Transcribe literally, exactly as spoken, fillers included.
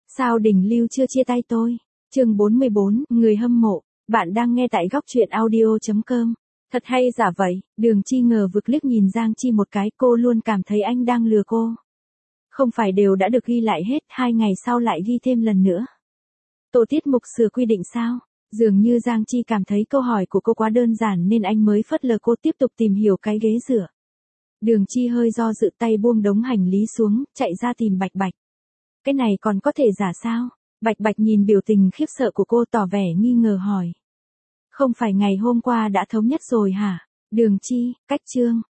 Sao Đình Lưu chưa chia tay tôi? Chương bốn mươi bốn, người hâm mộ. Bạn đang nghe tại góc truyện audio chấm com. Thật hay giả vậy, Đường Chi ngờ vực liếc nhìn Giang Chi một cái, cô luôn cảm thấy anh đang lừa cô. Không phải đều đã được ghi lại hết, hai ngày sau lại ghi thêm lần nữa. Tổ tiết mục sửa quy định sao? Dường như Giang Chi cảm thấy câu hỏi của cô quá đơn giản nên anh mới phớt lờ cô, tiếp tục tìm hiểu cái ghế rửa. Đường Chi hơi do dự, tay buông đống hành lý xuống, chạy ra tìm Bạch Bạch. Cái này còn có thể giả sao? Bạch Bạch nhìn biểu tình khiếp sợ của cô tỏ vẻ nghi ngờ hỏi. Không phải ngày hôm qua đã thống nhất rồi hả? Đường Chi, cách trương,